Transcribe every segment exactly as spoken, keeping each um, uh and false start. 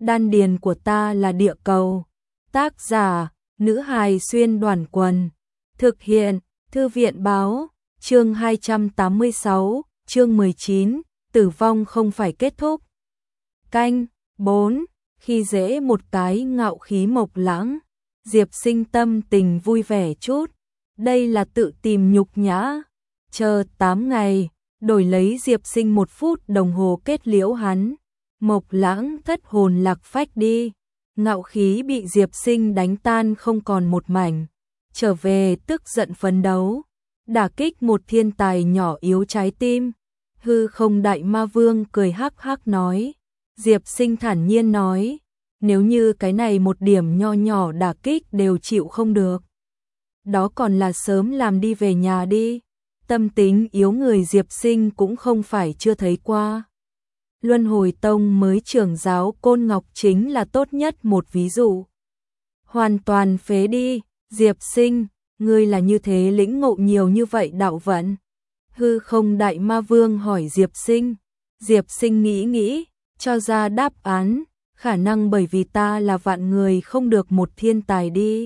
đan điền của ta là địa cầu. Tác giả, nữ hài xuyên đoàn quần. Thực hiện, thư viện báo, chương hai trăm tám mươi sáu, chương mười chín, tử vong không phải kết thúc. Canh, bốn, khi dễ một cái ngạo khí Mộc Lãng, Diệp Sinh tâm tình vui vẻ chút, đây là tự tìm nhục nhã. Chờ tám ngày, đổi lấy Diệp Sinh một phút đồng hồ kết liễu hắn. Mộc Lãng thất hồn lạc phách đi, ngạo khí bị Diệp Sinh đánh tan không còn một mảnh, trở về tức giận phấn đấu, đả kích một thiên tài nhỏ yếu trái tim. Hư Không Đại Ma Vương cười hắc hắc nói, Diệp Sinh thản nhiên nói, nếu như cái này một điểm nho nhỏ đả kích đều chịu không được, đó còn là sớm làm đi về nhà đi. Tâm tính yếu người Diệp Sinh cũng không phải chưa thấy qua. Luân Hồi Tông mới trưởng giáo Côn Ngọc chính là tốt nhất một ví dụ. Hoàn toàn phế đi, Diệp Sinh, ngươi là như thế lĩnh ngộ nhiều như vậy đạo vận. Hư Không Đại Ma Vương hỏi Diệp Sinh. Diệp Sinh nghĩ nghĩ, cho ra đáp án, khả năng bởi vì ta là vạn người không được một thiên tài đi.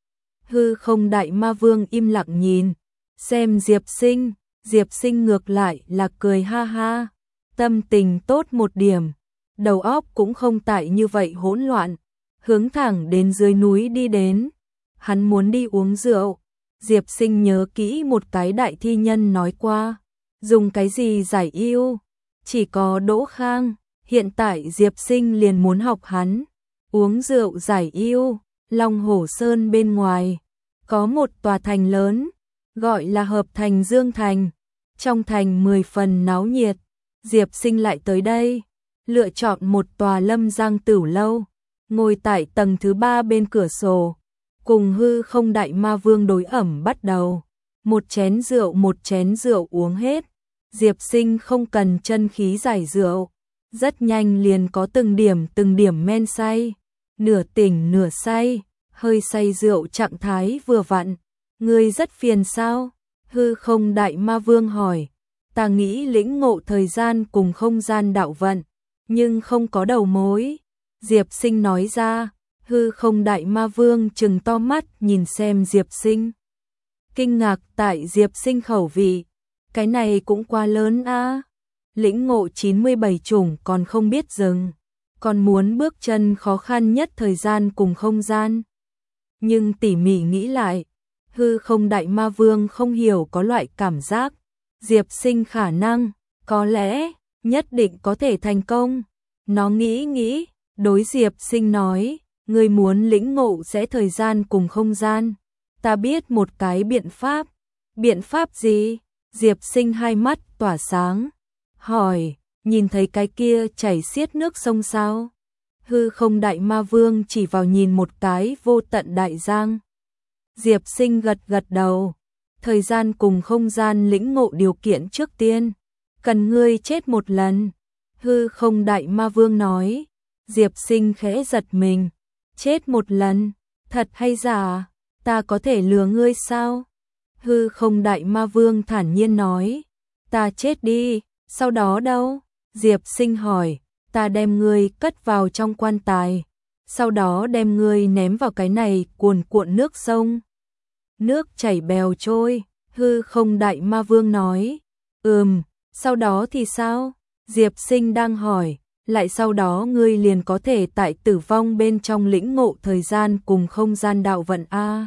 Hư Không Đại Ma Vương im lặng nhìn, xem Diệp Sinh, Diệp Sinh ngược lại là cười ha ha, tâm tình tốt một điểm, đầu óc cũng không tại như vậy hỗn loạn, hướng thẳng đến dưới núi đi đến. Hắn muốn đi uống rượu. Diệp Sinh nhớ kỹ một cái đại thi nhân nói qua, dùng cái gì giải yêu, chỉ có Đỗ Khang. Hiện tại Diệp Sinh liền muốn học hắn uống rượu giải yêu. Long Hổ Sơn bên ngoài có một tòa thành lớn, gọi là Hợp Thành Dương Thành. Trong thành mười phần náo nhiệt. Diệp Sinh lại tới đây, lựa chọn một tòa Lâm Giang Tửu lâu, ngồi tại tầng thứ ba bên cửa sổ, cùng Hư Không Đại Ma Vương đối ẩm bắt đầu. Một chén rượu một chén rượu uống hết, Diệp Sinh không cần chân khí giải rượu, rất nhanh liền có từng điểm từng điểm men say, nửa tỉnh nửa say, hơi say rượu trạng thái vừa vặn. Ngươi rất phiền sao? Hư Không Đại Ma Vương hỏi. Ta nghĩ lĩnh ngộ thời gian cùng không gian đạo vận, nhưng không có đầu mối. Diệp Sinh nói ra. Hư Không Đại Ma Vương trừng to mắt nhìn xem Diệp Sinh, kinh ngạc tại Diệp Sinh khẩu vị, cái này cũng quá lớn a. Lĩnh ngộ chín mươi bảy chủng còn không biết dừng, còn muốn bước chân khó khăn nhất thời gian cùng không gian. Nhưng tỉ mỉ nghĩ lại, Hư Không Đại Ma Vương không hiểu có loại cảm giác, Diệp Sinh khả năng, có lẽ, nhất định có thể thành công. Nó nghĩ nghĩ, đối Diệp Sinh nói, ngươi muốn lĩnh ngộ sẽ thời gian cùng không gian. Ta biết một cái biện pháp. Biện pháp gì? Diệp Sinh hai mắt tỏa sáng, hỏi, nhìn thấy cái kia chảy xiết nước sông sao? Hư Không Đại Ma Vương chỉ vào nhìn một cái vô tận đại giang. Diệp Sinh gật gật đầu, thời gian cùng không gian lĩnh ngộ điều kiện trước tiên, cần ngươi chết một lần. Hư Không Đại Ma Vương nói. Diệp Sinh khẽ giật mình, chết một lần, thật hay giả? Ta có thể lừa ngươi sao? Hư Không Đại Ma Vương thản nhiên nói, ta chết đi, sau đó đâu? Diệp Sinh hỏi, ta đem ngươi cất vào trong quan tài, sau đó đem ngươi ném vào cái này cuồn cuộn nước sông. Nước chảy bèo trôi. Hư Không Đại Ma Vương nói, ừm, sau đó thì sao? Diệp Sinh đang hỏi, lại sau đó ngươi liền có thể tại tử vong bên trong lĩnh ngộ thời gian cùng không gian đạo vận a.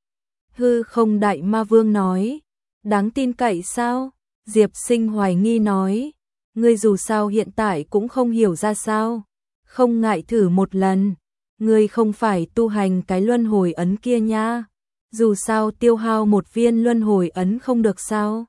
Hư Không Đại Ma Vương nói, đáng tin cậy sao? Diệp Sinh hoài nghi nói, ngươi dù sao hiện tại cũng không hiểu ra sao, không ngại thử một lần. Ngươi không phải tu hành cái luân hồi ấn kia nha, dù sao tiêu hao một viên luân hồi ấn không được sao?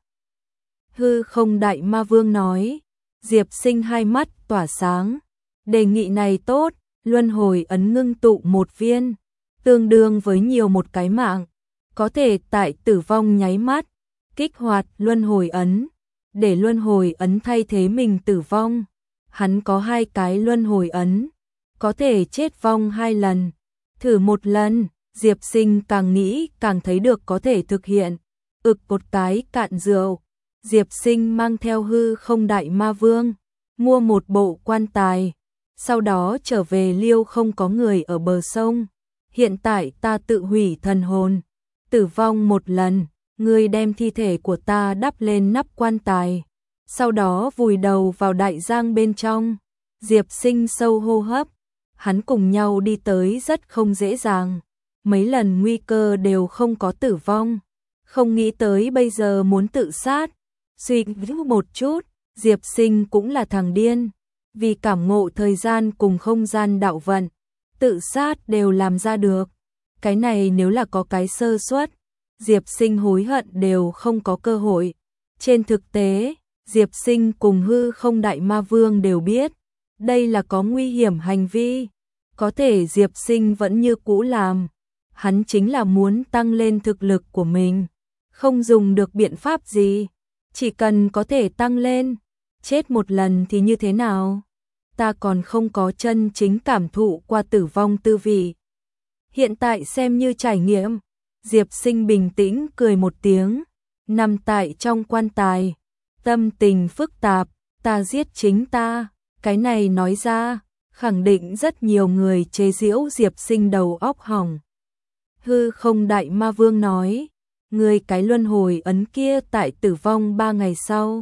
Hư Không Đại Ma Vương nói. Diệp Sinh hai mắt tỏa sáng, đề nghị này tốt. Luân hồi ấn ngưng tụ một viên, tương đương với nhiều một cái mạng, có thể tại tử vong nháy mắt kích hoạt luân hồi ấn, để luân hồi ấn thay thế mình tử vong. Hắn có hai cái luân hồi ấn, có thể chết vong hai lần, thử một lần. Diệp Sinh càng nghĩ càng thấy được có thể thực hiện. Ực một cái cạn rượu, Diệp Sinh mang theo Hư Không Đại Ma Vương, mua một bộ quan tài, sau đó trở về Liêu không có người ở bờ sông. Hiện tại ta tự hủy thần hồn, tử vong một lần, ngươi đem thi thể của ta đắp lên nắp quan tài, sau đó vùi đầu vào đại giang bên trong. Diệp Sinh sâu hô hấp, hắn cùng nhau đi tới rất không dễ dàng, mấy lần nguy cơ đều không có tử vong, không nghĩ tới bây giờ muốn tự sát. Suy nghĩ một chút, Diệp Sinh cũng là thằng điên, vì cảm ngộ thời gian cùng không gian đạo vận, tự sát đều làm ra được. Cái này nếu là có cái sơ suất, Diệp Sinh hối hận đều không có cơ hội. Trên thực tế, Diệp Sinh cùng hư không đại ma vương đều biết, đây là có nguy hiểm hành vi, có thể Diệp Sinh vẫn như cũ làm. Hắn chính là muốn tăng lên thực lực của mình, không dùng được biện pháp gì, chỉ cần có thể tăng lên, chết một lần thì như thế nào? Ta còn không có chân chính cảm thụ qua tử vong tư vị. Hiện tại xem như trải nghiệm. Diệp Sinh bình tĩnh cười một tiếng, nằm tại trong quan tài, tâm tình phức tạp, ta giết chính ta, cái này nói ra, khẳng định rất nhiều người chế giễu Diệp Sinh đầu óc hỏng. Hư không đại ma vương nói, ngươi cái luân hồi ấn kia tại tử vong ba ngày sau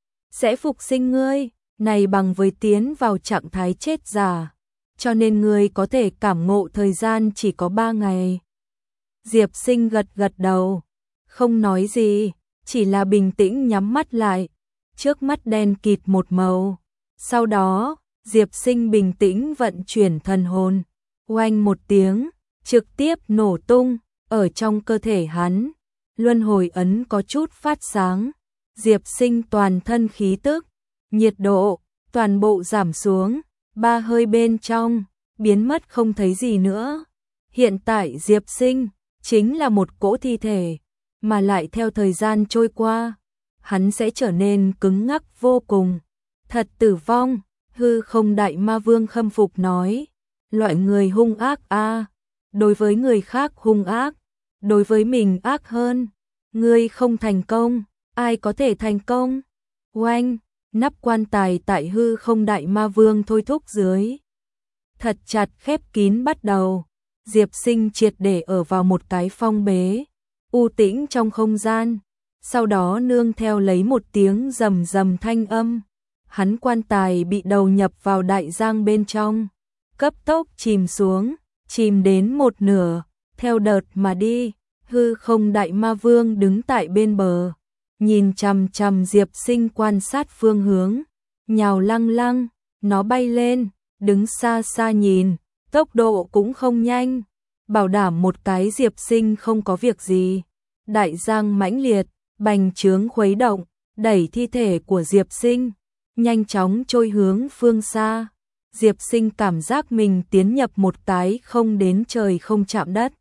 sẽ phục sinh ngươi, này bằng với tiến vào trạng thái chết già, cho nên ngươi có thể cảm ngộ thời gian chỉ có ba ngày. Diệp Sinh gật gật đầu, không nói gì, chỉ là bình tĩnh nhắm mắt lại, trước mắt đen kịt một màu. Sau đó, Diệp Sinh bình tĩnh vận chuyển thần hồn, oanh một tiếng, trực tiếp nổ tung, ở trong cơ thể hắn, luân hồi ấn có chút phát sáng. Diệp Sinh toàn thân khí tức, nhiệt độ, toàn bộ giảm xuống, ba hơi bên trong, biến mất không thấy gì nữa. Hiện tại Diệp Sinh chính là một cỗ thi thể, mà lại theo thời gian trôi qua, hắn sẽ trở nên cứng ngắc vô cùng. Thật tử vong, hư không đại ma vương khâm phục nói, loại người hung ác a, đối với người khác hung ác, đối với mình ác hơn. Ngươi không thành công, ai có thể thành công? Oanh, nắp quan tài tại hư không đại ma vương thôi thúc dưới, thật chặt khép kín bắt đầu. Diệp Sinh triệt để ở vào một cái phong bế, u tĩnh trong không gian, sau đó nương theo lấy một tiếng rầm rầm thanh âm, hắn quan tài bị đầu nhập vào đại giang bên trong, cấp tốc chìm xuống, chìm đến một nửa, theo đợt mà đi. Hư không đại ma vương đứng tại bên bờ, nhìn chằm chằm Diệp Sinh quan sát phương hướng, nhào lăng lăng, nó bay lên, đứng xa xa nhìn, tốc độ cũng không nhanh, bảo đảm một cái Diệp Sinh không có việc gì. Đại giang mãnh liệt, bành trướng khuấy động, đẩy thi thể của Diệp Sinh, nhanh chóng trôi hướng phương xa. Diệp Sinh cảm giác mình tiến nhập một cái không đến trời không chạm đất.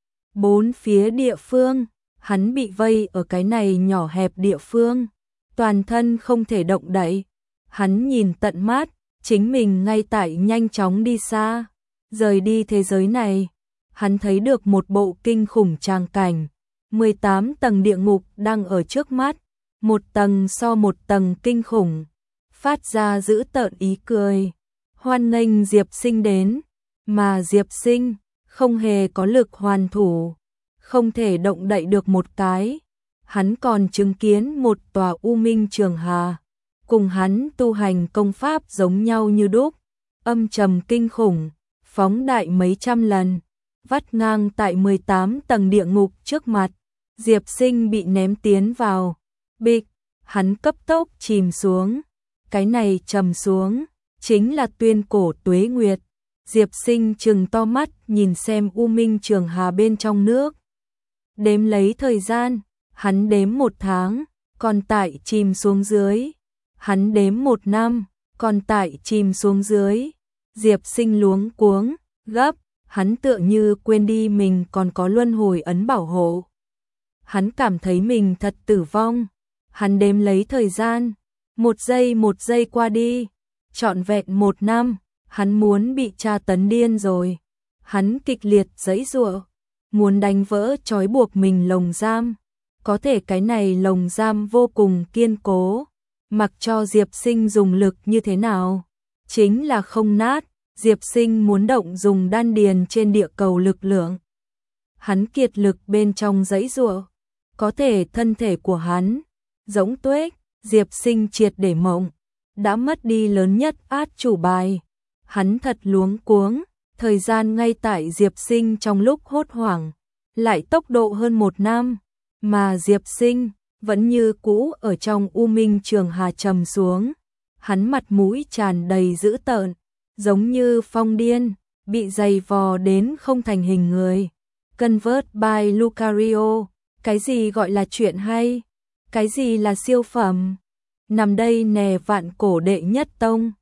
Bốn phía địa phương, hắn bị vây ở cái này nhỏ hẹp địa phương, toàn thân không thể động đậy. Hắn nhìn tận mắt, chính mình ngay tại nhanh chóng đi xa, rời đi thế giới này. Hắn thấy được một bộ kinh khủng tràng cảnh, mười tám tầng địa ngục đang ở trước mắt, một tầng so một tầng kinh khủng, phát ra dữ tợn ý cười, hoan nghênh Diệp Sinh đến, mà Diệp Sinh không hề có lực hoàn thủ, không thể động đậy được một cái. Hắn còn chứng kiến một tòa U Minh Trường Hà, cùng hắn tu hành công pháp giống nhau như đúc, âm trầm kinh khủng, phóng đại mấy trăm lần, vắt ngang tại mười tám tầng địa ngục trước mặt. Diệp Sinh bị ném tiến vào, bịch, hắn cấp tốc chìm xuống, cái này trầm xuống, chính là tuyên cổ tuế nguyệt. Diệp Sinh trừng to mắt nhìn xem U Minh Trường Hà bên trong nước, đếm lấy thời gian, hắn đếm một tháng, còn tại chìm xuống dưới, hắn đếm một năm, còn tại chìm xuống dưới. Diệp Sinh luống cuống, gấp, hắn tựa như quên đi mình còn có luân hồi ấn bảo hộ. Hắn cảm thấy mình thật tử vong, hắn đếm lấy thời gian, một giây một giây qua đi, trọn vẹn một năm, hắn muốn bị tra tấn điên rồi. Hắn kịch liệt giãy giụa, muốn đánh vỡ trói buộc mình lồng giam, có thể cái này lồng giam vô cùng kiên cố, mặc cho Diệp Sinh dùng lực như thế nào, chính là không nát. Diệp Sinh muốn động dùng đan điền trên địa cầu lực lượng. Hắn kiệt lực bên trong giãy giụa, có thể thân thể của hắn giống tuếch, Diệp Sinh triệt để mộng, đã mất đi lớn nhất át chủ bài. Hắn thật luống cuống, thời gian ngay tại Diệp Sinh trong lúc hốt hoảng, lại tốc độ hơn một năm, mà Diệp Sinh vẫn như cũ ở trong U Minh Trường Hà trầm xuống. Hắn mặt mũi tràn đầy dữ tợn, giống như phong điên, bị dày vò đến không thành hình người. Convert by Lucario, cái gì gọi là chuyện hay? Cái gì là siêu phẩm? Nằm đây nè vạn cổ đệ nhất tông.